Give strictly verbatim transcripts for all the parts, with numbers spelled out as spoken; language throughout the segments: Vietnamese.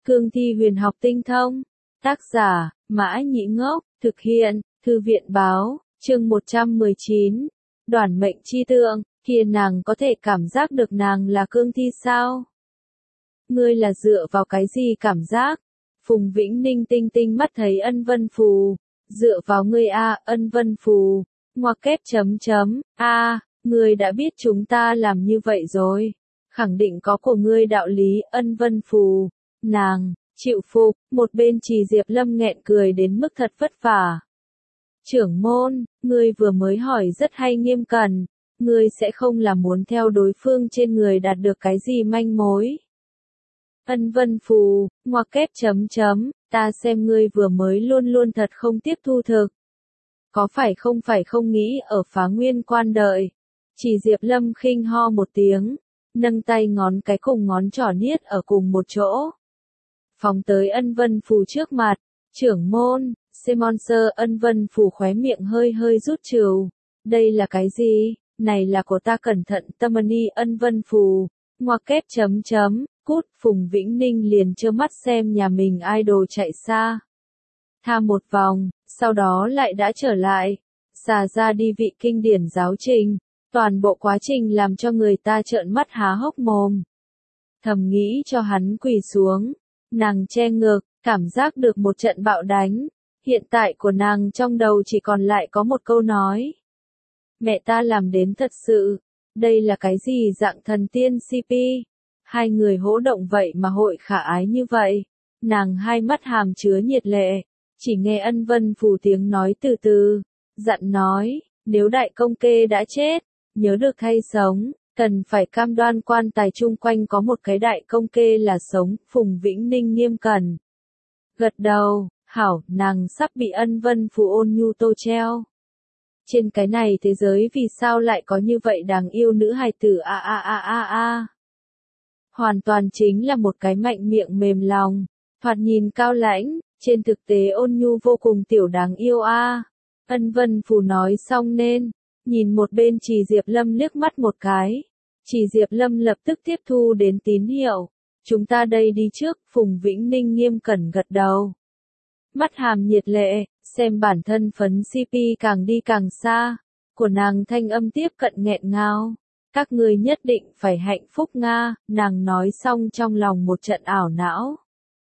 Cương thi huyền học tinh thông. Tác giả, Mã Nhĩ Ngốc, thực hiện, Thư viện báo, chương một trăm mười chín. Đoản mệnh chi tượng, kia nàng có thể cảm giác được nàng là cương thi sao? Ngươi là dựa vào cái gì cảm giác? Phùng Vĩnh Ninh tinh tinh mắt thấy ân vân phù. Dựa vào ngươi a, ân vân phù. Ngoặc kép chấm chấm, a, ngươi đã biết chúng ta làm như vậy rồi. Khẳng định có của ngươi đạo lý, ân vân phù. Nàng, chịu phục, một bên Trì Diệp Lâm nghẹn cười đến mức thật vất vả. Trưởng môn, ngươi vừa mới hỏi rất hay nghiêm cẩn, ngươi sẽ không là muốn theo đối phương trên người đạt được cái gì manh mối. Ân vân phù, ngoặc kép chấm chấm, ta xem ngươi vừa mới luôn luôn thật không tiếp thu thực. Có phải không phải không nghĩ ở Phá Nguyên Quan đợi. Trì Diệp Lâm khinh ho một tiếng, nâng tay ngón cái cùng ngón trỏ niết ở cùng một chỗ. Phóng tới ân vân phù trước mặt, trưởng môn, Semonser ân vân phù khóe miệng hơi hơi rút trừ. Đây là cái gì? Này là của ta cẩn thận tâm ni ân vân phù. Ngoặc kép chấm chấm, cút, Phùng Vĩnh Ninh liền trơ mắt xem nhà mình idol chạy xa. Tha một vòng, sau đó lại đã trở lại. Xà ra đi vị kinh điển giáo trình. Toàn bộ quá trình làm cho người ta trợn mắt há hốc mồm. Thầm nghĩ cho hắn quỳ xuống. Nàng che ngực, cảm giác được một trận bạo đánh. Hiện tại của nàng trong đầu chỉ còn lại có một câu nói. Mẹ ta làm đến thật sự. Đây là cái gì dạng thần tiên xê pê? Hai người hỗ động vậy mà hội khả ái như vậy. Nàng hai mắt hàm chứa nhiệt lệ. Chỉ nghe ân vân phù tiếng nói từ từ. Dặn nói, nếu đại công kê đã chết, nhớ được thay sống. Cần phải cam đoan quan tài chung quanh có một cái đại công kê là sống, Phùng Vĩnh Ninh nghiêm cẩn. Gật đầu, hảo, nàng sắp bị ân vân phù ôn nhu tô treo. Trên cái này thế giới vì sao lại có như vậy đáng yêu nữ hài tử a a a a a. Hoàn toàn chính là một cái mạnh miệng mềm lòng, thoạt nhìn cao lãnh, trên thực tế ôn nhu vô cùng tiểu đáng yêu a. Ân vân phù nói xong nên. Nhìn một bên Trì Diệp Lâm liếc mắt một cái. Trì Diệp Lâm lập tức tiếp thu đến tín hiệu. Chúng ta đây đi trước, Phùng Vĩnh Ninh nghiêm cẩn gật đầu. Mắt hàm nhiệt lệ, xem bản thân phấn xê pê càng đi càng xa. Của nàng thanh âm tiếp cận nghẹn ngào. Các người nhất định phải hạnh phúc Nga, nàng nói xong trong lòng một trận ảo não.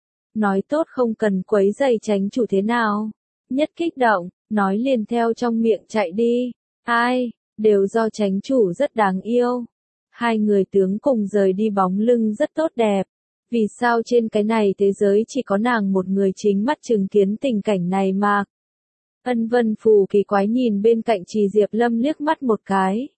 Nói tốt không cần quấy giày tránh chủ thế nào. Nhất kích động, nói liền theo trong miệng chạy đi. Ai, đều do chánh chủ rất đáng yêu. Hai người tướng cùng rời đi bóng lưng rất tốt đẹp. Vì sao trên cái này thế giới chỉ có nàng một người chính mắt chứng kiến tình cảnh này mà? Ân vân phù kỳ quái nhìn bên cạnh Trì Diệp Lâm liếc mắt một cái.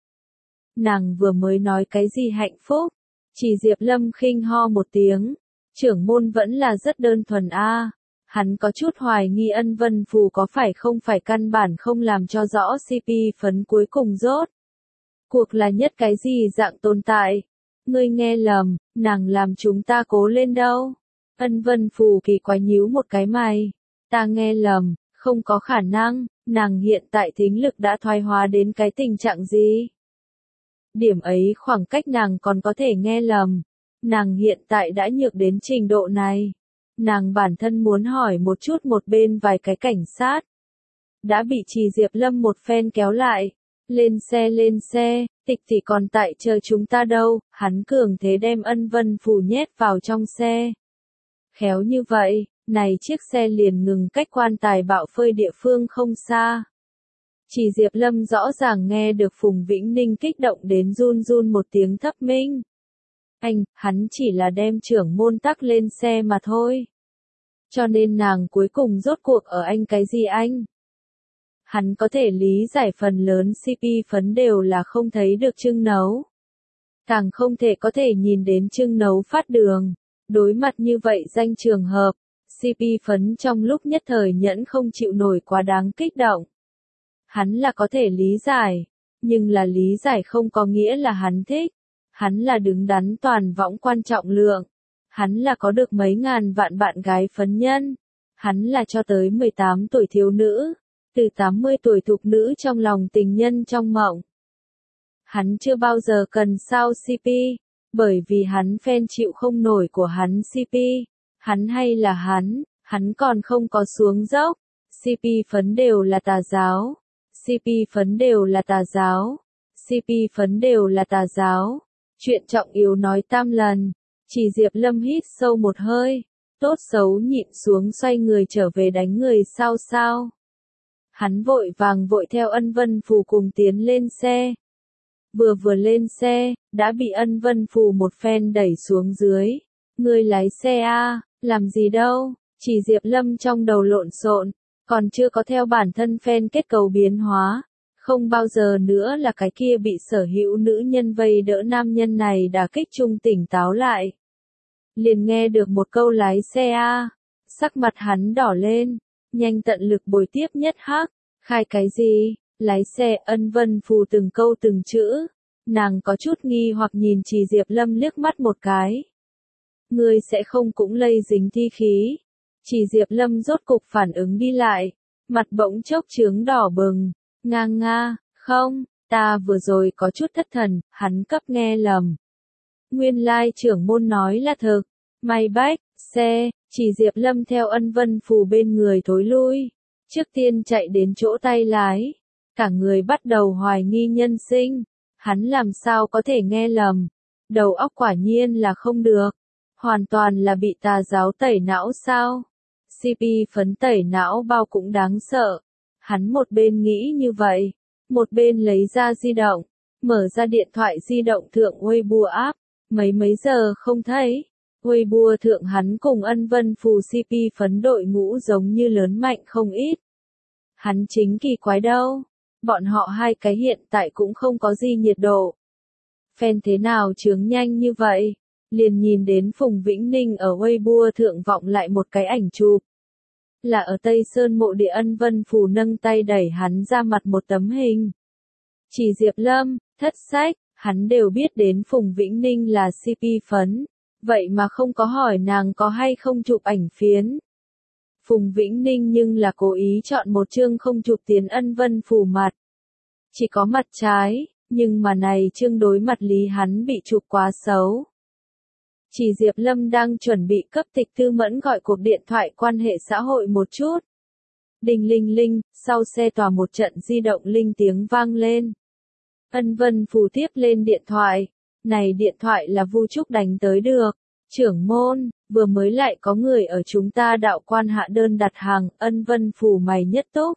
Nàng vừa mới nói cái gì hạnh phúc? Trì Diệp Lâm khinh ho một tiếng. Trưởng môn vẫn là rất đơn thuần a. Hắn có chút hoài nghi ân vân phù có phải không phải căn bản không làm cho rõ xê pê phấn cuối cùng rốt. Cuộc là nhất cái gì dạng tồn tại. Ngươi nghe lầm, nàng làm chúng ta cố lên đâu. Ân vân phù kỳ quái nhíu một cái mày. Ta nghe lầm, không có khả năng, nàng hiện tại thính lực đã thoái hóa đến cái tình trạng gì. Điểm ấy khoảng cách nàng còn có thể nghe lầm. Nàng hiện tại đã nhược đến trình độ này. Nàng bản thân muốn hỏi một chút một bên vài cái cảnh sát. Đã bị Trì Diệp Lâm một phen kéo lại. Lên xe lên xe, tịch tỷ còn tại chờ chúng ta đâu, hắn cường thế đem ân vân phù nhét vào trong xe. Khéo như vậy, này chiếc xe liền ngừng cách quan tài bạo phơi địa phương không xa. Trì Diệp Lâm rõ ràng nghe được Phùng Vĩnh Ninh kích động đến run run một tiếng thấp minh. Anh, hắn chỉ là đem trưởng môn tắc lên xe mà thôi. Cho nên nàng cuối cùng rốt cuộc ở anh cái gì anh? Hắn có thể lý giải phần lớn xê pê phấn đều là không thấy được trưng nấu. Càng không thể có thể nhìn đến trưng nấu phát đường. Đối mặt như vậy danh trường hợp, xê pê phấn trong lúc nhất thời nhẫn không chịu nổi quá đáng kích động. Hắn là có thể lý giải, nhưng là lý giải không có nghĩa là hắn thích. Hắn là đứng đắn toàn võng quan trọng lượng. Hắn là có được mấy ngàn vạn bạn gái phấn nhân. Hắn là cho tới mười tám tuổi thiếu nữ. Từ tám mươi tuổi thục nữ trong lòng tình nhân trong mộng. Hắn chưa bao giờ cần sao xê pê. Bởi vì hắn fan chịu không nổi của hắn xê pê. Hắn hay là hắn, hắn còn không có xuống dốc. xê pê phấn đều là tà giáo. xê pê phấn đều là tà giáo. xê pê phấn đều là tà giáo. Chuyện trọng yếu nói tam lần. Chỉ Diệp Lâm hít sâu một hơi. Tốt xấu nhịn xuống xoay người trở về đánh người sao sao. Hắn vội vàng vội theo Ân Vân Phù cùng tiến lên xe. Vừa vừa lên xe, đã bị Ân Vân Phù một phen đẩy xuống dưới. Ngươi lái xe a, làm gì đâu, chỉ Diệp Lâm trong đầu lộn xộn, còn chưa có theo bản thân phen kết cấu biến hóa. Không bao giờ nữa là cái kia bị sở hữu nữ nhân vây đỡ nam nhân này đả kích trung tỉnh táo lại. Liền nghe được một câu lái xe a, sắc mặt hắn đỏ lên, nhanh tận lực bồi tiếp nhất hắc, khai cái gì, lái xe. Ân Vân Phù từng câu từng chữ, nàng có chút nghi hoặc nhìn Chỉ Diệp Lâm liếc mắt một cái. Ngươi sẽ không cũng lây dính thi khí. Chỉ Diệp Lâm rốt cục phản ứng đi lại, mặt bỗng chốc chướng đỏ bừng, ngang nga, không, ta vừa rồi có chút thất thần, hắn cấp nghe lầm. Nguyên lai trưởng môn nói là thực, may bách, xe, Chỉ Diệp Lâm theo Ân Vân Phù bên người thối lui, trước tiên chạy đến chỗ tay lái, cả người bắt đầu hoài nghi nhân sinh, hắn làm sao có thể nghe lầm, đầu óc quả nhiên là không được, hoàn toàn là bị tà giáo tẩy não sao, xê pê phấn tẩy não bao cũng đáng sợ, hắn một bên nghĩ như vậy, một bên lấy ra di động, mở ra điện thoại di động thượng Weibo app. Mấy mấy giờ không thấy, Weibo thượng hắn cùng Ân Vân Phù xê pê phấn đội ngũ giống như lớn mạnh không ít. Hắn chính kỳ quái đâu, bọn họ hai cái hiện tại cũng không có gì nhiệt độ. Fan thế nào chướng nhanh như vậy, liền nhìn đến Phùng Vĩnh Ninh ở Weibo thượng vọng lại một cái ảnh chụp. Là ở Tây Sơn mộ địa. Ân Vân Phù nâng tay đẩy hắn ra mặt một tấm hình. Chỉ Diệp Lâm, thất sách. Hắn đều biết đến Phùng Vĩnh Ninh là xê pê phấn, vậy mà không có hỏi nàng có hay không chụp ảnh phiến. Phùng Vĩnh Ninh nhưng là cố ý chọn một chương không chụp tiền Ân Vân Phù mặt. Chỉ có mặt trái, nhưng mà này chương đối mặt lý hắn bị chụp quá xấu. Chỉ Diệp Lâm đang chuẩn bị cấp Tịch Tư Mẫn gọi cuộc điện thoại quan hệ xã hội một chút. Đinh linh linh, sau xe tòa một trận di động linh tiếng vang lên. Ân Vân Phù tiếp lên điện thoại, này điện thoại là Vu Trúc đánh tới được. Trưởng môn, vừa mới lại có người ở chúng ta đạo quan hạ đơn đặt hàng. Ân Vân Phù mày nhất túc.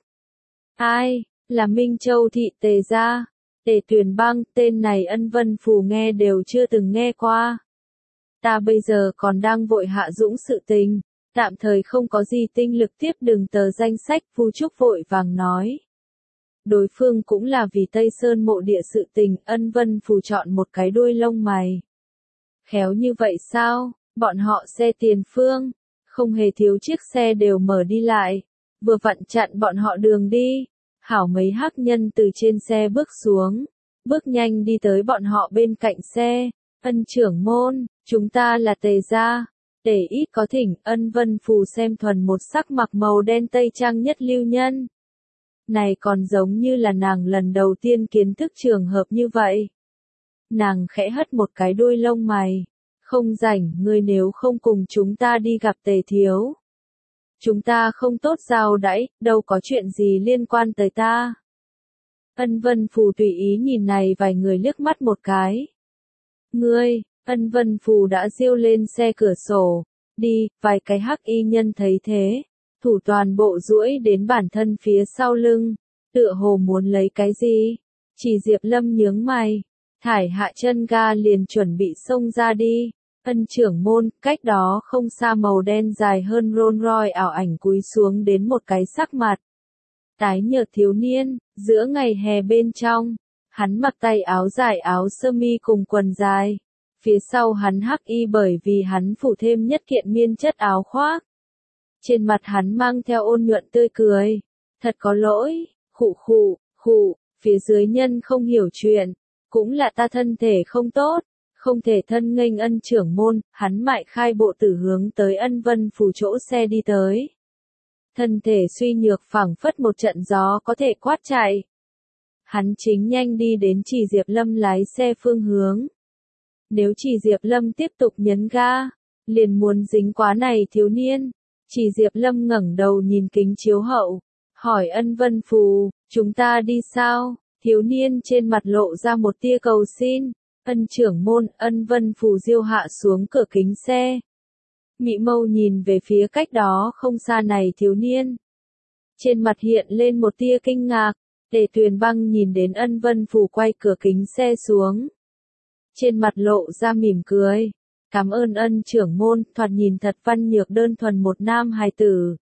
Ai, là Minh Châu thị Tề gia, Tề Tuyền Bang, tên này Ân Vân Phù nghe đều chưa từng nghe qua. Ta bây giờ còn đang vội hạ dũng sự tình, tạm thời không có gì tinh lực tiếp đừng tờ danh sách. Vu Trúc vội vàng nói. Đối phương cũng là vì Tây Sơn mộ địa sự tình. Ân Vân Phù chọn một cái đuôi lông mày. Khéo như vậy sao, bọn họ xe tiền phương, không hề thiếu chiếc xe đều mở đi lại, vừa vặn chặn bọn họ đường đi. Hảo mấy hắc nhân từ trên xe bước xuống, bước nhanh đi tới bọn họ bên cạnh xe. Ân trưởng môn, chúng ta là Tề gia, Tề ít có thỉnh. Ân Vân Phù xem thuần một sắc mặc màu đen tây trang nhất lưu nhân. Này còn giống như là nàng lần đầu tiên kiến thức trường hợp như vậy. Nàng khẽ hất một cái đuôi lông mày. Không rảnh, ngươi nếu không cùng chúng ta đi gặp Tề thiếu. Chúng ta không tốt giao đãi, đâu có chuyện gì liên quan tới ta. Ân Vân Phù tùy ý nhìn này vài người liếc mắt một cái. Ngươi, Ân Vân Phù đã giêu lên xe cửa sổ. Đi, vài cái hắc y nhân thấy thế. Thủ toàn bộ duỗi đến bản thân phía sau lưng, tựa hồ muốn lấy cái gì. Chỉ Diệp Lâm nhướng mày, thải hạ chân ga liền chuẩn bị xông ra đi. Ân trưởng môn, cách đó không xa màu đen dài hơn Rolls Royce ảo ảnh cúi xuống đến một cái sắc mặt tái nhợt thiếu niên, giữa ngày hè bên trong, hắn mặc tay áo dài áo sơ mi cùng quần dài. Phía sau hắn hắc y bởi vì hắn phủ thêm nhất kiện miên chất áo khoác. Trên mặt hắn mang theo ôn nhuận tươi cười. Thật có lỗi, khụ khụ, khụ, phía dưới nhân không hiểu chuyện. Cũng là ta thân thể không tốt, không thể thân nghênh Ân trưởng môn. Hắn mại khai bộ tử hướng tới Ân Vân Phù chỗ xe đi tới. Thân thể suy nhược phảng phất một trận gió có thể quát chạy. Hắn chính nhanh đi đến Chỉ Diệp Lâm lái xe phương hướng. Nếu Chỉ Diệp Lâm tiếp tục nhấn ga, liền muốn dính quá này thiếu niên. Chỉ Diệp Lâm ngẩng đầu nhìn kính chiếu hậu, hỏi Ân Vân Phù, chúng ta đi sao? Thiếu niên trên mặt lộ ra một tia cầu xin. Ân trưởng môn, Ân Vân Phù diêu hạ xuống cửa kính xe. Mị mâu nhìn về phía cách đó không xa này thiếu niên. Trên mặt hiện lên một tia kinh ngạc. Tề Tuyền Băng nhìn đến Ân Vân Phù quay cửa kính xe xuống. Trên mặt lộ ra mỉm cười. Cảm ơn Ân trưởng môn, thoạt nhìn thật văn nhược đơn thuần một nam hài tử.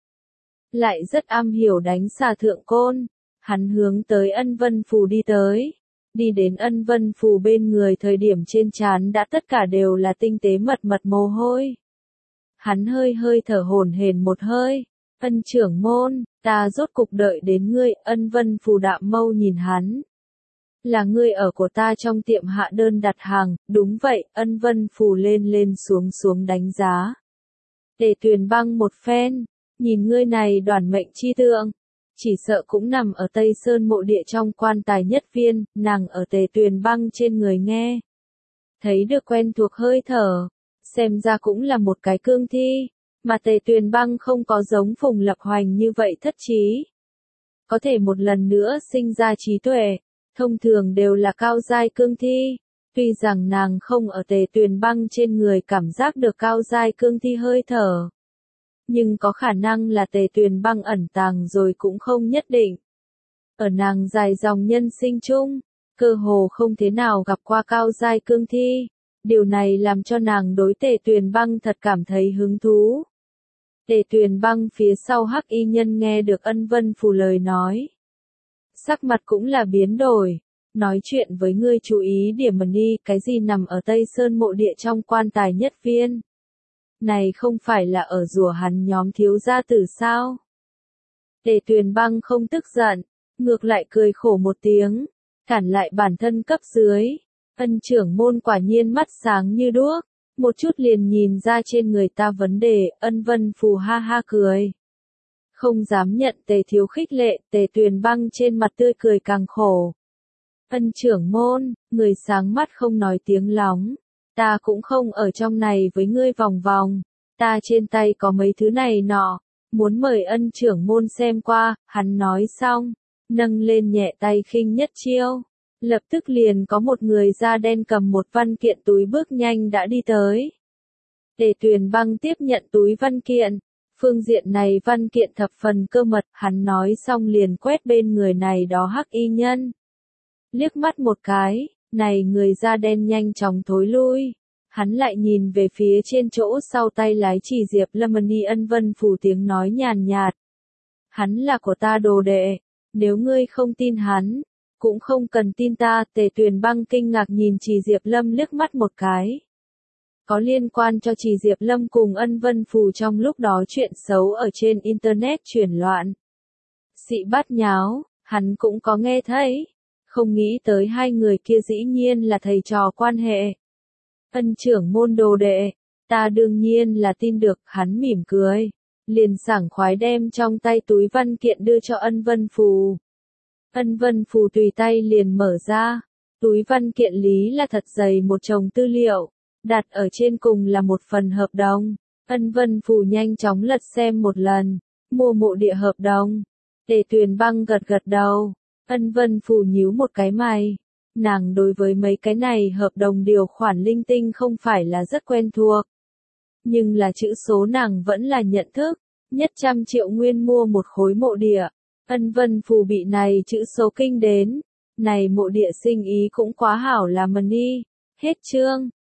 Lại rất am hiểu đánh xà thượng côn. Hắn hướng tới Ân Vân Phù đi tới. Đi đến Ân Vân Phù bên người thời điểm trên trán đã tất cả đều là tinh tế mật mật mồ hôi. Hắn hơi hơi thở hổn hển một hơi. Ân trưởng môn, ta rốt cục đợi đến ngươi. Ân Vân Phù đạm mâu nhìn hắn. Là ngươi ở của ta trong tiệm hạ đơn đặt hàng, đúng vậy. Ân Vân Phù lên lên xuống xuống đánh giá. Tề Tuyền Băng một phen, nhìn ngươi này đoản mệnh chi tượng, chỉ sợ cũng nằm ở Tây Sơn mộ địa trong quan tài nhất viên. Nàng ở Tề Tuyền Băng trên người nghe, thấy được quen thuộc hơi thở, xem ra cũng là một cái cương thi, mà Tề Tuyền Băng không có giống Phùng Lập Hoành như vậy thất trí, có thể một lần nữa sinh ra trí tuệ, thông thường đều là cao giai cương thi. Tuy rằng nàng không ở Tề Tuyền Băng trên người cảm giác được cao giai cương thi hơi thở, nhưng có khả năng là Tề Tuyền Băng ẩn tàng rồi cũng không nhất định. Ở nàng dài dòng nhân sinh chung, cơ hồ không thế nào gặp qua cao giai cương thi. Điều này làm cho nàng đối Tề Tuyền Băng thật cảm thấy hứng thú. Tề Tuyền Băng phía sau hắc y nhân nghe được Ân Vân Phù lời nói. Sắc mặt cũng là biến đổi. Nói chuyện với ngươi chú ý điểm mần đi, cái gì nằm ở Tây Sơn mộ địa trong quan tài nhất viên. Này không phải là ở rùa hắn nhóm thiếu gia tử sao? Tề Tuyền Băng không tức giận, ngược lại cười khổ một tiếng, cản lại bản thân cấp dưới. Ân trưởng môn quả nhiên mắt sáng như đuốc, một chút liền nhìn ra trên người ta vấn đề. Ân Vân Phù ha ha cười, không dám nhận Tề thiếu khích lệ. Tề Tuyền Băng trên mặt tươi cười càng khổ. Ân trưởng môn, người sáng mắt không nói tiếng lóng. Ta cũng không ở trong này với ngươi vòng vòng. Ta trên tay có mấy thứ này nọ. Muốn mời Ân trưởng môn xem qua. Hắn nói xong, nâng lên nhẹ tay khinh nhất chiêu. Lập tức liền có một người da đen cầm một văn kiện túi bước nhanh đã đi tới. Tề Tuyền Băng tiếp nhận túi văn kiện. Phương diện này văn kiện thập phần cơ mật. Hắn nói xong liền quét bên người này đó hắc y nhân. Liếc mắt một cái, này người da đen nhanh chóng thối lui. Hắn lại nhìn về phía trên chỗ sau tay lái chỉ Diệp Lâm đi. Ân Vân Phù tiếng nói nhàn nhạt. Hắn là của ta đồ đệ, nếu ngươi không tin hắn, cũng không cần tin ta. Tề Tuyền Băng kinh ngạc nhìn chỉ Diệp Lâm liếc mắt một cái. Có liên quan cho chỉ Diệp Lâm cùng Ân Vân Phù trong lúc đó chuyện xấu ở trên Internet chuyển loạn. Xị bát nháo, hắn cũng có nghe thấy. Không nghĩ tới hai người kia dĩ nhiên là thầy trò quan hệ. Ân trưởng môn đồ đệ, ta đương nhiên là tin được. Hắn mỉm cười, liền sảng khoái đem trong tay túi văn kiện đưa cho Ân Vân Phù. Ân Vân Phù tùy tay liền mở ra. Túi văn kiện lý là thật dày một chồng tư liệu, đặt ở trên cùng là một phần hợp đồng. Ân Vân Phù nhanh chóng lật xem một lần, mua mộ địa hợp đồng. Tề Tuyền Băng gật gật đầu. Ân Vân Phù nhíu một cái mày. Nàng đối với mấy cái này hợp đồng điều khoản linh tinh không phải là rất quen thuộc. Nhưng là chữ số nàng vẫn là nhận thức. Nhất trăm triệu nguyên mua một khối mộ địa. Ân Vân Phù bị này chữ số kinh đến. Này mộ địa sinh ý cũng quá hảo là mần đi. Hết chương.